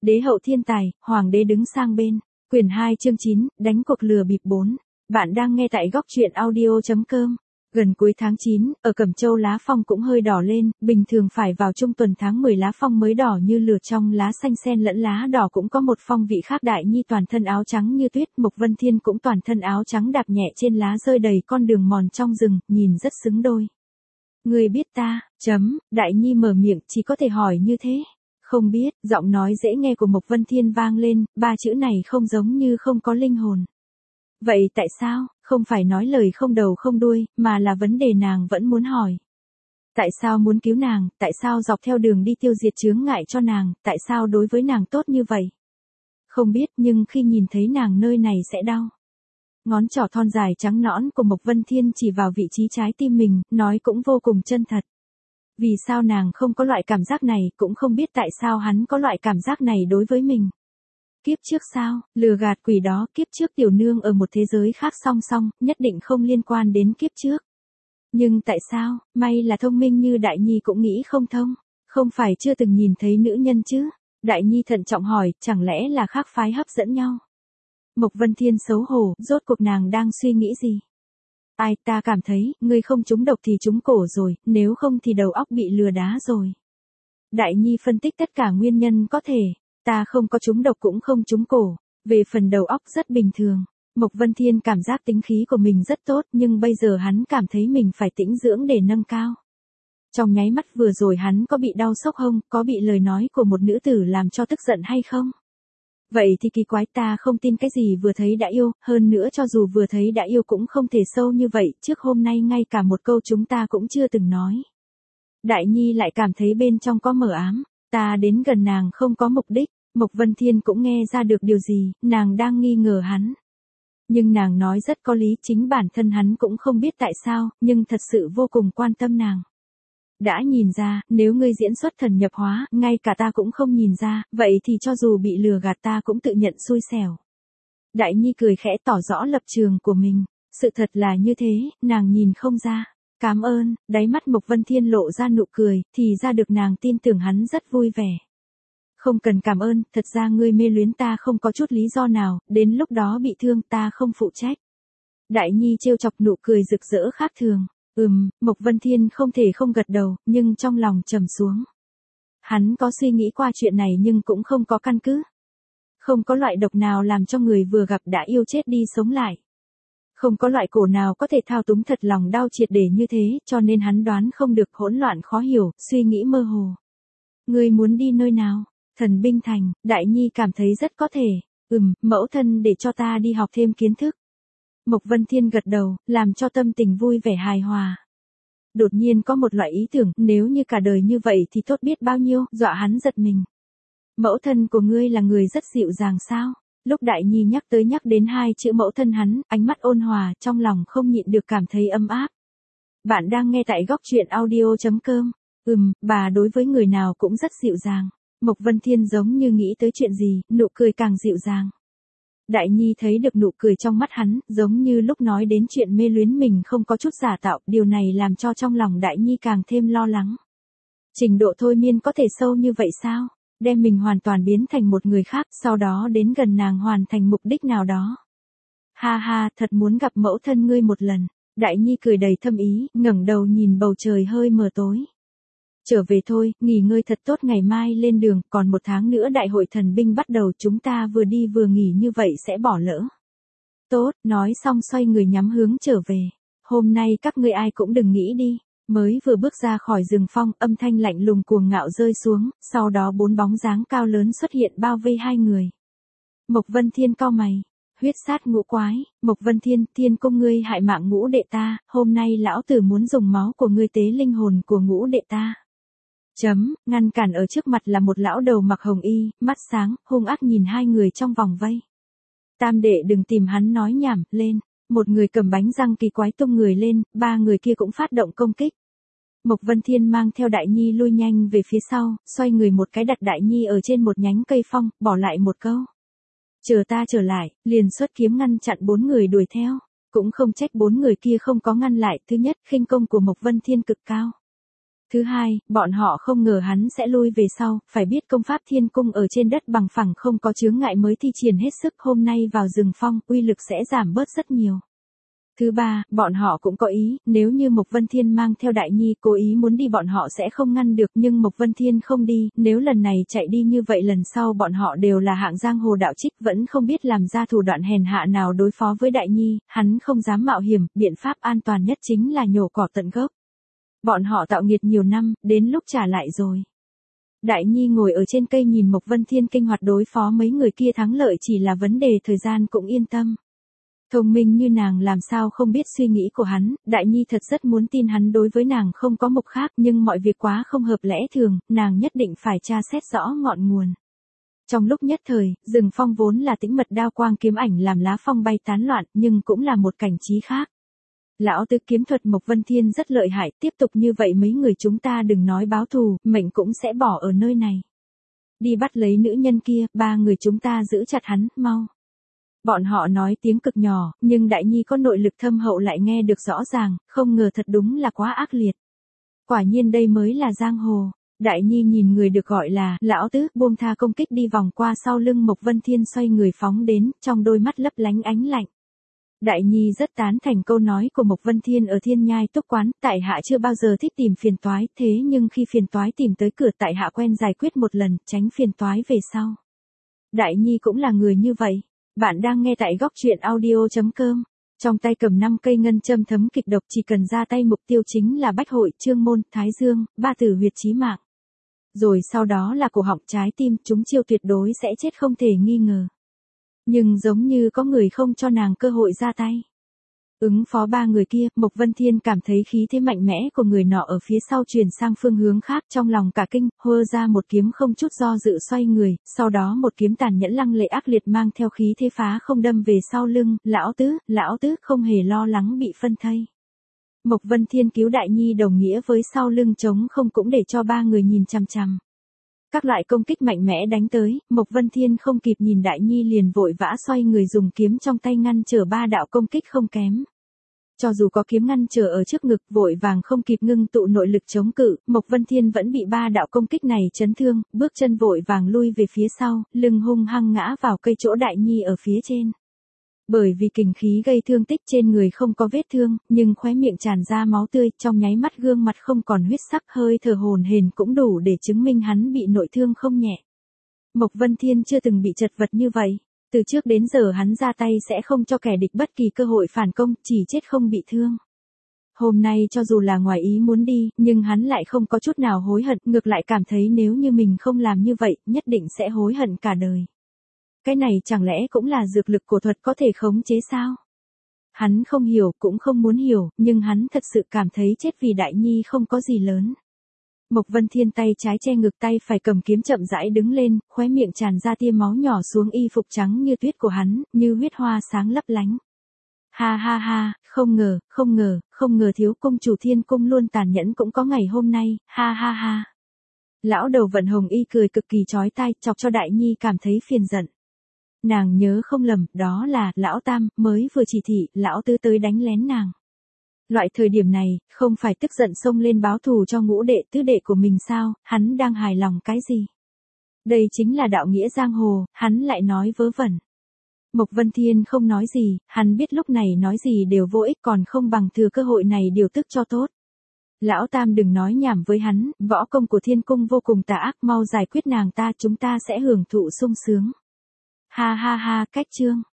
Đế hậu thiên tài, hoàng đế đứng sang bên. Quyển 2 chương 9, đánh cuộc lừa bịp 4. Bạn đang nghe tại góc truyện audio.com. Gần cuối tháng 9, ở Cẩm Châu lá phong cũng hơi đỏ lên, bình thường phải vào trung tuần tháng 10 lá phong mới đỏ như lửa, trong lá xanh xen lẫn lá đỏ cũng có một phong vị khác. Đại Nhi toàn thân áo trắng như tuyết, Mộc Vân Thiên cũng toàn thân áo trắng đạp nhẹ trên lá rơi đầy con đường mòn trong rừng, nhìn rất xứng đôi. Ngươi biết ta, Đại Nhi mở miệng, chỉ có thể hỏi như thế. Không biết, giọng nói dễ nghe của Mộc Vân Thiên vang lên, ba chữ này không giống như không có linh hồn. Vậy tại sao, không phải nói lời không đầu không đuôi, mà là vấn đề nàng vẫn muốn hỏi. Tại sao muốn cứu nàng, tại sao dọc theo đường đi tiêu diệt chướng ngại cho nàng, tại sao đối với nàng tốt như vậy? Không biết, nhưng khi nhìn thấy nàng nơi này sẽ đau. Ngón trỏ thon dài trắng nõn của Mộc Vân Thiên chỉ vào vị trí trái tim mình, nói cũng vô cùng chân thật. Vì sao nàng không có loại cảm giác này, cũng không biết tại sao hắn có loại cảm giác này đối với mình. Kiếp trước sao, lừa gạt quỷ đó, kiếp trước tiểu nương ở một thế giới khác song song, nhất định không liên quan đến kiếp trước. Nhưng tại sao, may là thông minh như Đại Nhi cũng nghĩ không thông, không phải chưa từng nhìn thấy nữ nhân chứ? Đại Nhi thận trọng hỏi, chẳng lẽ là khác phái hấp dẫn nhau? Mộc Vân Thiên xấu hổ, rốt cuộc nàng đang suy nghĩ gì? Ai, ta cảm thấy, ngươi không trúng độc thì trúng cổ rồi, nếu không thì đầu óc bị lừa đá rồi. Đại Nhi phân tích tất cả nguyên nhân có thể, ta không có trúng độc cũng không trúng cổ, về phần đầu óc rất bình thường. Mộc Vân Thiên cảm giác tính khí của mình rất tốt, nhưng bây giờ hắn cảm thấy mình phải tĩnh dưỡng để nâng cao. Trong nháy mắt vừa rồi hắn có bị đau sốc hông, có bị lời nói của một nữ tử làm cho tức giận hay không? Vậy thì kỳ quái, ta không tin cái gì vừa thấy đã yêu, hơn nữa cho dù vừa thấy đã yêu cũng không thể sâu như vậy, trước hôm nay ngay cả một câu chúng ta cũng chưa từng nói. Đại Nhi lại cảm thấy bên trong có mờ ám, ta đến gần nàng không có mục đích, Mộc Vân Thiên cũng nghe ra được điều gì, nàng đang nghi ngờ hắn. Nhưng nàng nói rất có lý, chính bản thân hắn cũng không biết tại sao, nhưng thật sự vô cùng quan tâm nàng. Đã nhìn ra, nếu ngươi diễn xuất thần nhập hóa, ngay cả ta cũng không nhìn ra, vậy thì cho dù bị lừa gạt ta cũng tự nhận xui xẻo. Đại Nhi cười khẽ tỏ rõ lập trường của mình, sự thật là như thế, nàng nhìn không ra. Cảm ơn, đáy mắt Mộc Vân Thiên lộ ra nụ cười, thì ra được nàng tin tưởng hắn rất vui vẻ. Không cần cảm ơn, thật ra ngươi mê luyến ta không có chút lý do nào, đến lúc đó bị thương ta không phụ trách. Đại Nhi trêu chọc, nụ cười rực rỡ khác thường. Mộc Vân Thiên không thể không gật đầu, nhưng trong lòng trầm xuống. Hắn có suy nghĩ qua chuyện này nhưng cũng không có căn cứ. Không có loại độc nào làm cho người vừa gặp đã yêu chết đi sống lại. Không có loại cổ nào có thể thao túng thật lòng đau triệt để như thế, cho nên hắn đoán không được, hỗn loạn khó hiểu, suy nghĩ mơ hồ. Ngươi muốn đi nơi nào? Thần binh thành, Đại Nhi cảm thấy rất có thể. Mẫu thân để cho ta đi học thêm kiến thức. Mộc Vân Thiên gật đầu, làm cho tâm tình vui vẻ hài hòa. Đột nhiên có một loại ý tưởng, nếu như cả đời như vậy thì tốt biết bao nhiêu, dọa hắn giật mình. Mẫu thân của ngươi là người rất dịu dàng sao? Lúc Đại Nhi nhắc đến hai chữ mẫu thân hắn, ánh mắt ôn hòa, trong lòng không nhịn được cảm thấy ấm áp. Bạn đang nghe tại góc truyện audio.com. Bà đối với người nào cũng rất dịu dàng. Mộc Vân Thiên giống như nghĩ tới chuyện gì, nụ cười càng dịu dàng. Đại Nhi thấy được nụ cười trong mắt hắn, giống như lúc nói đến chuyện mê luyến mình không có chút giả tạo, điều này làm cho trong lòng Đại Nhi càng thêm lo lắng. Trình độ thôi miên có thể sâu như vậy sao? Đem mình hoàn toàn biến thành một người khác, sau đó đến gần nàng hoàn thành mục đích nào đó. Ha ha, thật muốn gặp mẫu thân ngươi một lần. Đại Nhi cười đầy thâm ý, ngẩng đầu nhìn bầu trời hơi mờ tối. Trở về thôi, nghỉ ngơi thật tốt, ngày mai lên đường, còn một tháng nữa đại hội thần binh bắt đầu, chúng ta vừa đi vừa nghỉ như vậy sẽ bỏ lỡ. Tốt, nói xong xoay người nhắm hướng trở về. Hôm nay các ngươi ai cũng đừng nghĩ đi. Mới vừa bước ra khỏi rừng phong, âm thanh lạnh lùng cuồng ngạo rơi xuống, sau đó 4 bóng dáng cao lớn xuất hiện bao vây hai người. Mộc Vân Thiên cau mày. Huyết sát ngũ quái, Mộc Vân Thiên, Thiên Cung ngươi hại mạng ngũ đệ ta, hôm nay lão tử muốn dùng máu của ngươi tế linh hồn của ngũ đệ ta. Ngăn cản ở trước mặt là một lão đầu mặc hồng y, mắt sáng, hung ác nhìn hai người trong vòng vây. Tam đệ đừng tìm hắn nói nhảm, lên. Một người cầm bánh răng kỳ quái tung người lên, ba người kia cũng phát động công kích. Mộc Vân Thiên mang theo Đại Nhi lui nhanh về phía sau, xoay người một cái đặt Đại Nhi ở trên một nhánh cây phong, bỏ lại một câu. Chờ ta trở lại, liền xuất kiếm ngăn chặn 4 người đuổi theo. Cũng không trách 4 người kia không có ngăn lại, thứ nhất, khinh công của Mộc Vân Thiên cực cao. Thứ hai, bọn họ không ngờ hắn sẽ lui về sau, phải biết công pháp thiên cung ở trên đất bằng phẳng không có chướng ngại mới thi triển hết sức, hôm nay vào rừng phong, uy lực sẽ giảm bớt rất nhiều. Thứ ba, bọn họ cũng có ý, nếu như Mộc Vân Thiên mang theo Đại Nhi cố ý muốn đi bọn họ sẽ không ngăn được, nhưng Mộc Vân Thiên không đi, nếu lần này chạy đi như vậy lần sau bọn họ đều là hạng giang hồ đạo trích, vẫn không biết làm ra thủ đoạn hèn hạ nào đối phó với Đại Nhi, hắn không dám mạo hiểm, biện pháp an toàn nhất chính là nhổ cỏ tận gốc. Bọn họ tạo nghiệt nhiều năm, đến lúc trả lại rồi. Đại Nhi ngồi ở trên cây nhìn Mộc Vân Thiên kinh hoạt đối phó mấy người kia thắng lợi chỉ là vấn đề thời gian, cũng yên tâm. Thông minh như nàng làm sao không biết suy nghĩ của hắn, Đại Nhi thật rất muốn tin hắn đối với nàng không có mục khác, nhưng mọi việc quá không hợp lẽ thường, nàng nhất định phải tra xét rõ ngọn nguồn. Trong lúc nhất thời, rừng phong vốn là tĩnh mật, đao quang kiếm ảnh làm lá phong bay tán loạn, nhưng cũng là một cảnh trí khác. Lão tứ kiếm thuật Mộc Vân Thiên rất lợi hại, tiếp tục như vậy mấy người chúng ta đừng nói báo thù, mệnh cũng sẽ bỏ ở nơi này. Đi bắt lấy nữ nhân kia, ba người chúng ta giữ chặt hắn, mau. Bọn họ nói tiếng cực nhỏ, nhưng Đại Nhi có nội lực thâm hậu lại nghe được rõ ràng, không ngờ thật đúng là quá ác liệt. Quả nhiên đây mới là giang hồ. Đại Nhi nhìn người được gọi là lão tứ, buông tha công kích đi vòng qua sau lưng Mộc Vân Thiên xoay người phóng đến, trong đôi mắt lấp lánh ánh lạnh. Đại Nhi rất tán thành câu nói của Mộc Vân Thiên ở Thiên Nhai Túc Quán, tại hạ chưa bao giờ thích tìm phiền toái, thế nhưng khi phiền toái tìm tới cửa tại hạ quen giải quyết một lần, tránh phiền toái về sau. Đại Nhi cũng là người như vậy. Bạn đang nghe tại góc truyện audio.com. Trong tay cầm 5 cây ngân châm thấm kịch độc, chỉ cần ra tay mục tiêu chính là Bách Hội, Trương Môn, Thái Dương, ba tử huyệt chí mạng. Rồi sau đó là cổ họng, trái tim, chúng chiêu tuyệt đối sẽ chết không thể nghi ngờ. Nhưng giống như có người không cho nàng cơ hội ra tay. Ứng phó ba người kia, Mộc Vân Thiên cảm thấy khí thế mạnh mẽ của người nọ ở phía sau truyền sang phương hướng khác, trong lòng cả kinh, hơ ra một kiếm không chút do dự xoay người, sau đó một kiếm tàn nhẫn lăng lệ ác liệt mang theo khí thế phá không đâm về sau lưng, lão tứ không hề lo lắng bị phân thây. Mộc Vân Thiên cứu Đại Nhi đồng nghĩa với sau lưng trống không cũng để cho ba người nhìn chằm chằm. Các loại công kích mạnh mẽ đánh tới, Mộc Vân Thiên không kịp nhìn Đại Nhi liền vội vã xoay người dùng kiếm trong tay ngăn trở ba đạo công kích không kém. Cho dù có kiếm ngăn trở ở trước ngực, vội vàng không kịp ngưng tụ nội lực chống cự, Mộc Vân Thiên vẫn bị ba đạo công kích này chấn thương, bước chân vội vàng lui về phía sau, lưng hung hăng ngã vào cây chỗ Đại Nhi ở phía trên. Bởi vì kình khí gây thương tích trên người không có vết thương, nhưng khóe miệng tràn ra máu tươi, trong nháy mắt gương mặt không còn huyết sắc, hơi thở hổn hển cũng đủ để chứng minh hắn bị nội thương không nhẹ. Mộc Vân Thiên chưa từng bị chật vật như vậy. Từ trước đến giờ hắn ra tay sẽ không cho kẻ địch bất kỳ cơ hội phản công, chỉ chết không bị thương. Hôm nay cho dù là ngoài ý muốn đi, nhưng hắn lại không có chút nào hối hận, ngược lại cảm thấy nếu như mình không làm như vậy, nhất định sẽ hối hận cả đời. Cái này chẳng lẽ cũng là dược lực cổ thuật có thể khống chế sao? Hắn không hiểu, cũng không muốn hiểu, nhưng hắn thật sự cảm thấy chết vì Đại Nhi không có gì lớn. Mộc Vân Thiên tay trái che ngực, tay phải cầm kiếm chậm rãi đứng lên, khóe miệng tràn ra tia máu nhỏ xuống y phục trắng như tuyết của hắn, như huyết hoa sáng lấp lánh. Ha ha ha, không ngờ thiếu cung chủ Thiên Cung luôn tàn nhẫn cũng có ngày hôm nay, ha ha ha. Lão đầu Vận Hồng Y cười cực kỳ chói tai, chọc cho Đại Nhi cảm thấy phiền giận. Nàng nhớ không lầm, đó là lão Tam mới vừa chỉ thị lão Tứ tới đánh lén nàng. Loại thời điểm này, không phải tức giận xông lên báo thù cho ngũ đệ tứ đệ của mình sao, hắn đang hài lòng cái gì? Đây chính là đạo nghĩa giang hồ, hắn lại nói vớ vẩn. Mộc Vân Thiên không nói gì, hắn biết lúc này nói gì đều vô ích, còn không bằng thừa cơ hội này điều tức cho tốt. Lão Tam đừng nói nhảm với hắn, võ công của Thiên Cung vô cùng tà ác, mau giải quyết nàng ta, chúng ta sẽ hưởng thụ sung sướng. Ha ha ha, cách chương.